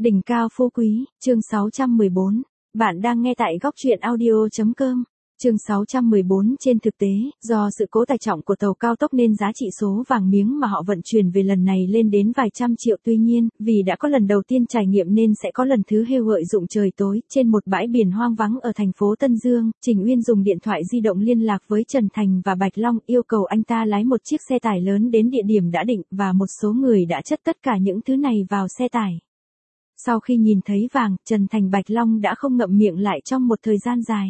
Đỉnh cao phú quý, chương 614. Bạn đang nghe tại góc truyện audio.com. Chương 614. Trên thực tế, do sự cố tải trọng của tàu cao tốc nên giá trị số vàng miếng mà họ vận chuyển về lần này lên đến vài trăm triệu. Tuy nhiên, vì đã có lần đầu tiên trải nghiệm nên sẽ có lần thứ hai lợi dụng trời tối. Trên một bãi biển hoang vắng ở thành phố Tân Dương, Trình Uyên dùng điện thoại di động liên lạc với Trần Thành và Bạch Long, yêu cầu anh ta lái một chiếc xe tải lớn đến địa điểm đã định, và một số người đã chất tất cả những thứ này vào xe tải. Sau khi nhìn thấy vàng, Trần Thành Bạch Long đã không ngậm miệng lại trong một thời gian dài.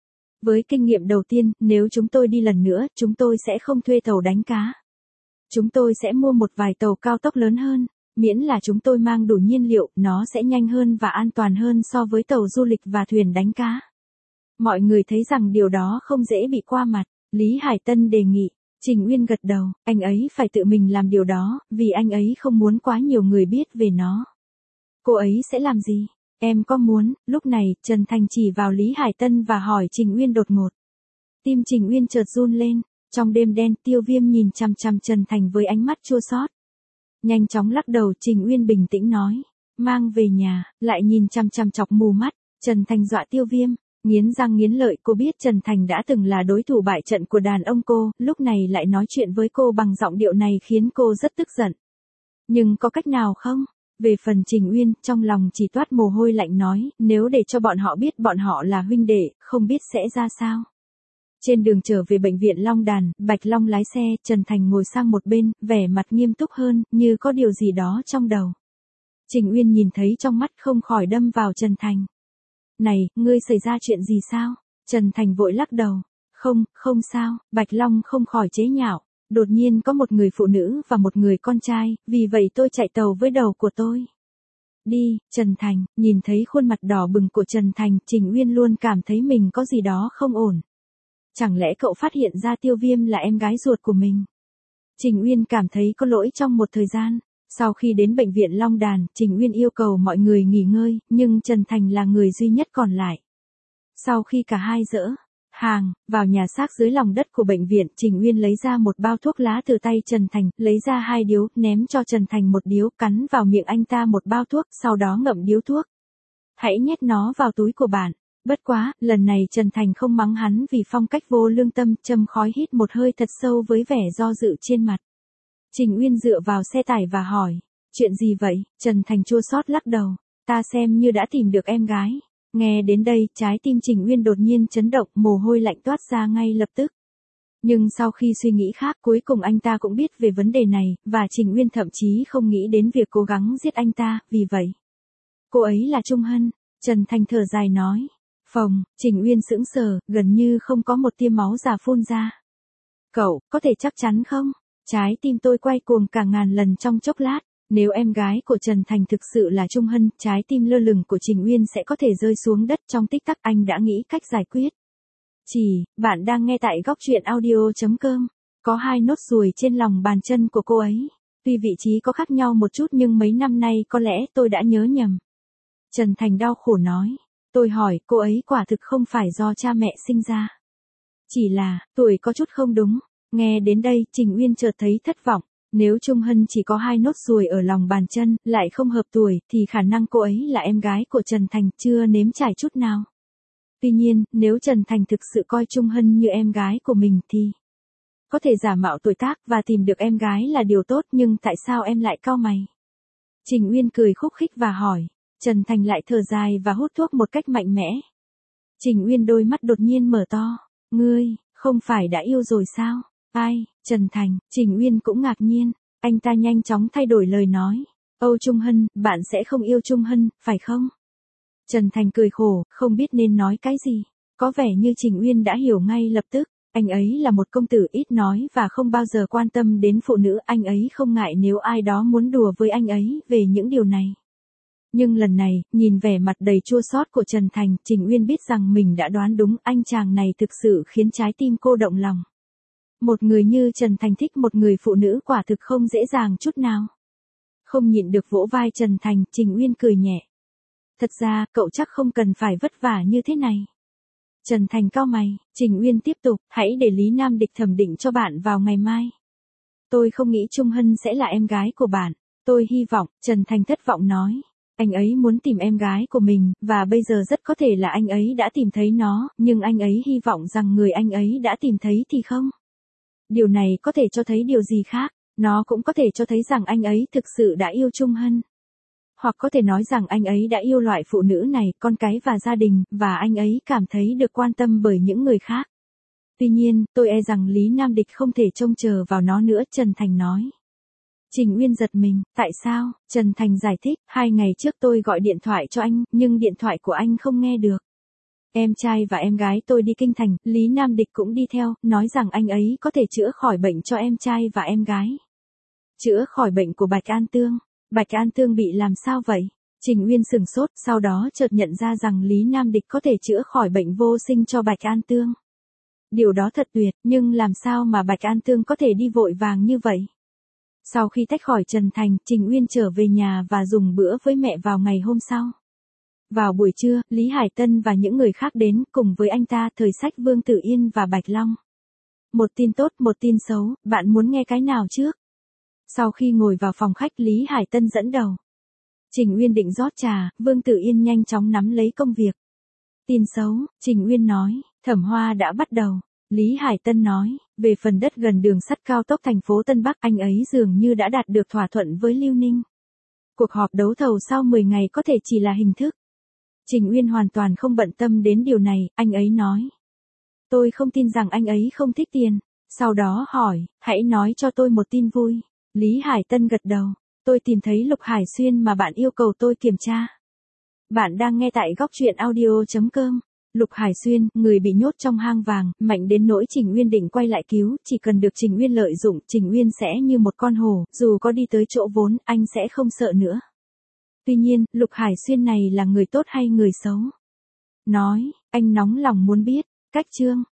Với kinh nghiệm đầu tiên, nếu chúng tôi đi lần nữa, chúng tôi sẽ không thuê tàu đánh cá. Chúng tôi sẽ mua một vài tàu cao tốc lớn hơn, miễn là chúng tôi mang đủ nhiên liệu, nó sẽ nhanh hơn và an toàn hơn so với tàu du lịch và thuyền đánh cá. Mọi người thấy rằng điều đó không dễ bị qua mặt. Lý Hải Tân đề nghị. Trình Uyên gật đầu, anh ấy phải tự mình làm điều đó, vì anh ấy không muốn quá nhiều người biết về nó. Cô ấy sẽ làm gì? Em có muốn? Lúc này, Trần Thành chỉ vào Lý Hải Tân và hỏi Trình Uyên đột ngột. Tim Trình Uyên chợt run lên. Trong đêm đen, Tiêu Viêm nhìn chằm chằm Trần Thành với ánh mắt chua xót. Nhanh chóng lắc đầu, Trình Uyên bình tĩnh nói. Mang về nhà. Lại nhìn chằm chằm chọc mù mắt. Trần Thành dọa Tiêu Viêm. Nghiến răng nghiến lợi, cô biết Trần Thành đã từng là đối thủ bại trận của đàn ông cô, lúc này lại nói chuyện với cô bằng giọng điệu này khiến cô rất tức giận. Nhưng có cách nào không? Về phần Trình Uyên, trong lòng chỉ toát mồ hôi lạnh nói, nếu để cho bọn họ biết bọn họ là huynh đệ, không biết sẽ ra sao. Trên đường trở về bệnh viện Long Đàn, Bạch Long lái xe, Trần Thành ngồi sang một bên, vẻ mặt nghiêm túc hơn, như có điều gì đó trong đầu. Trình Uyên nhìn thấy trong mắt không khỏi đâm vào Trần Thành. Này, ngươi xảy ra chuyện gì sao? Trần Thành vội lắc đầu. Không sao, Bạch Long không khỏi chế nhạo. Đột nhiên có một người phụ nữ và một người con trai, vì vậy tôi chạy tàu với đầu của tôi. Đi, Trần Thành, nhìn thấy khuôn mặt đỏ bừng của Trần Thành, Trình Uyên luôn cảm thấy mình có gì đó không ổn. Chẳng lẽ cậu phát hiện ra Tiêu Viêm là em gái ruột của mình? Trình Uyên cảm thấy có lỗi trong một thời gian. Sau khi đến bệnh viện Long Đàn, Trình Uyên yêu cầu mọi người nghỉ ngơi, nhưng Trần Thành là người duy nhất còn lại. Sau khi cả hai dỡ hàng vào nhà xác dưới lòng đất của bệnh viện, Trình Uyên lấy ra một bao thuốc lá từ tay Trần Thành, lấy ra 2 điếu, ném cho Trần Thành một điếu, cắn vào miệng anh ta một bao thuốc, sau đó ngậm điếu thuốc. Hãy nhét nó vào túi của bạn. Bất quá, lần này Trần Thành không mắng hắn vì phong cách vô lương tâm, châm khói hít một hơi thật sâu với vẻ do dự trên mặt. Trình Uyên dựa vào xe tải và hỏi, chuyện gì vậy? Trần Thành chua xót lắc đầu, ta xem như đã tìm được em gái. Nghe đến đây, trái tim Trình Uyên đột nhiên chấn động, mồ hôi lạnh toát ra ngay lập tức. Nhưng sau khi suy nghĩ khác, cuối cùng anh ta cũng biết về vấn đề này, và Trình Uyên thậm chí không nghĩ đến việc cố gắng giết anh ta, vì vậy. Cô ấy là Trung Hân, Trần Thành thở dài nói. Phồng, Trình Uyên sững sờ, gần như không có một tia máu già phun ra. Cậu, có thể chắc chắn không? Trái tim tôi quay cuồng cả ngàn lần trong chốc lát. Nếu em gái của Trần Thành thực sự là Trung Hân, trái tim lơ lửng của Trình Uyên sẽ có thể rơi xuống đất trong tích tắc. Anh đã nghĩ cách giải quyết. Bạn đang nghe tại góc truyện audio.com. Có 2 nốt ruồi trên lòng bàn chân của cô ấy. Tuy vị trí có khác nhau một chút nhưng mấy năm nay có lẽ tôi đã nhớ nhầm. Trần Thành đau khổ nói. Tôi hỏi, cô ấy quả thực không phải do cha mẹ sinh ra. Chỉ là, tuổi có chút không đúng. Nghe đến đây, Trình Uyên chợt thấy thất vọng. Nếu Trung Hân chỉ có 2 nốt ruồi ở lòng bàn chân, lại không hợp tuổi, thì khả năng cô ấy là em gái của Trần Thành chưa nếm trải chút nào. Tuy nhiên, nếu Trần Thành thực sự coi Trung Hân như em gái của mình thì có thể giả mạo tuổi tác và tìm được em gái là điều tốt, nhưng tại sao em lại cau mày? Trình Uyên cười khúc khích và hỏi. Trần Thành lại thở dài và hút thuốc một cách mạnh mẽ. Trình Uyên đôi mắt đột nhiên mở to. Ngươi, không phải đã yêu rồi sao? Ai? Trần Thành. Trình Uyên cũng ngạc nhiên. Anh ta nhanh chóng thay đổi lời nói. Âu Trung Hân, bạn sẽ không yêu Trung Hân, phải không? Trần Thành cười khổ, không biết nên nói cái gì. Có vẻ như Trình Uyên đã hiểu ngay lập tức. Anh ấy là một công tử ít nói và không bao giờ quan tâm đến phụ nữ. Anh ấy không ngại nếu ai đó muốn đùa với anh ấy về những điều này. Nhưng lần này, nhìn vẻ mặt đầy chua xót của Trần Thành, Trình Uyên biết rằng mình đã đoán đúng, anh chàng này thực sự khiến trái tim cô động lòng. Một người như Trần Thành thích một người phụ nữ quả thực không dễ dàng chút nào. Không nhịn được vỗ vai Trần Thành, Trình Uyên cười nhẹ. Thật ra, cậu chắc không cần phải vất vả như thế này. Trần Thành cau mày, Trình Uyên tiếp tục, hãy để Lý Nam Địch thẩm định cho bạn vào ngày mai. Tôi không nghĩ Trung Hân sẽ là em gái của bạn. Tôi hy vọng, Trần Thành thất vọng nói. Anh ấy muốn tìm em gái của mình, và bây giờ rất có thể là anh ấy đã tìm thấy nó, nhưng anh ấy hy vọng rằng người anh ấy đã tìm thấy thì không. Điều này có thể cho thấy điều gì khác, nó cũng có thể cho thấy rằng anh ấy thực sự đã yêu Trung Hân. Hoặc có thể nói rằng anh ấy đã yêu loại phụ nữ này, con cái và gia đình, và anh ấy cảm thấy được quan tâm bởi những người khác. Tuy nhiên, tôi e rằng Lý Nam Địch không thể trông chờ vào nó nữa, Trần Thành nói. Trình Uyên giật mình, tại sao? Trần Thành giải thích, 2 ngày trước tôi gọi điện thoại cho anh, nhưng điện thoại của anh không nghe được. Em trai và em gái tôi đi kinh thành, Lý Nam Địch cũng đi theo, nói rằng anh ấy có thể chữa khỏi bệnh cho em trai và em gái. Chữa khỏi bệnh của Bạch An Tương. Bạch An Tương bị làm sao vậy? Trình Uyên sửng sốt, sau đó chợt nhận ra rằng Lý Nam Địch có thể chữa khỏi bệnh vô sinh cho Bạch An Tương. Điều đó thật tuyệt, nhưng làm sao mà Bạch An Tương có thể đi vội vàng như vậy? Sau khi tách khỏi Trần Thành, Trình Uyên trở về nhà và dùng bữa với mẹ vào ngày hôm sau. Vào buổi trưa, Lý Hải Tân và những người khác đến cùng với anh ta, Thời Sách Vương Tử Yên và Bạch Long. Một tin tốt, một tin xấu, bạn muốn nghe cái nào trước? Sau khi ngồi vào phòng khách, Lý Hải Tân dẫn đầu. Trình Uyên định rót trà, Vương Tử Yên nhanh chóng nắm lấy công việc. Tin xấu, Trình Uyên nói, thẩm hoa đã bắt đầu. Lý Hải Tân nói, về phần đất gần đường sắt cao tốc thành phố Tân Bắc, anh ấy dường như đã đạt được thỏa thuận với Lưu Ninh. Cuộc họp đấu thầu sau 10 ngày có thể chỉ là hình thức. Trình Uyên hoàn toàn không bận tâm đến điều này, anh ấy nói. Tôi không tin rằng anh ấy không thích tiền. Sau đó hỏi, hãy nói cho tôi một tin vui. Lý Hải Tân gật đầu, tôi tìm thấy Lục Hải Xuyên mà bạn yêu cầu tôi kiểm tra. Bạn đang nghe tại góc truyện audio.com. Lục Hải Xuyên, người bị nhốt trong hang vàng, mạnh đến nỗi Trình Uyên định quay lại cứu, chỉ cần được Trình Uyên lợi dụng, Trình Uyên sẽ như một con hổ, dù có đi tới chỗ vốn, anh sẽ không sợ nữa. Tuy nhiên, Lục Hải Xuyên này là người tốt hay người xấu? Nói, anh nóng lòng muốn biết. Cách chương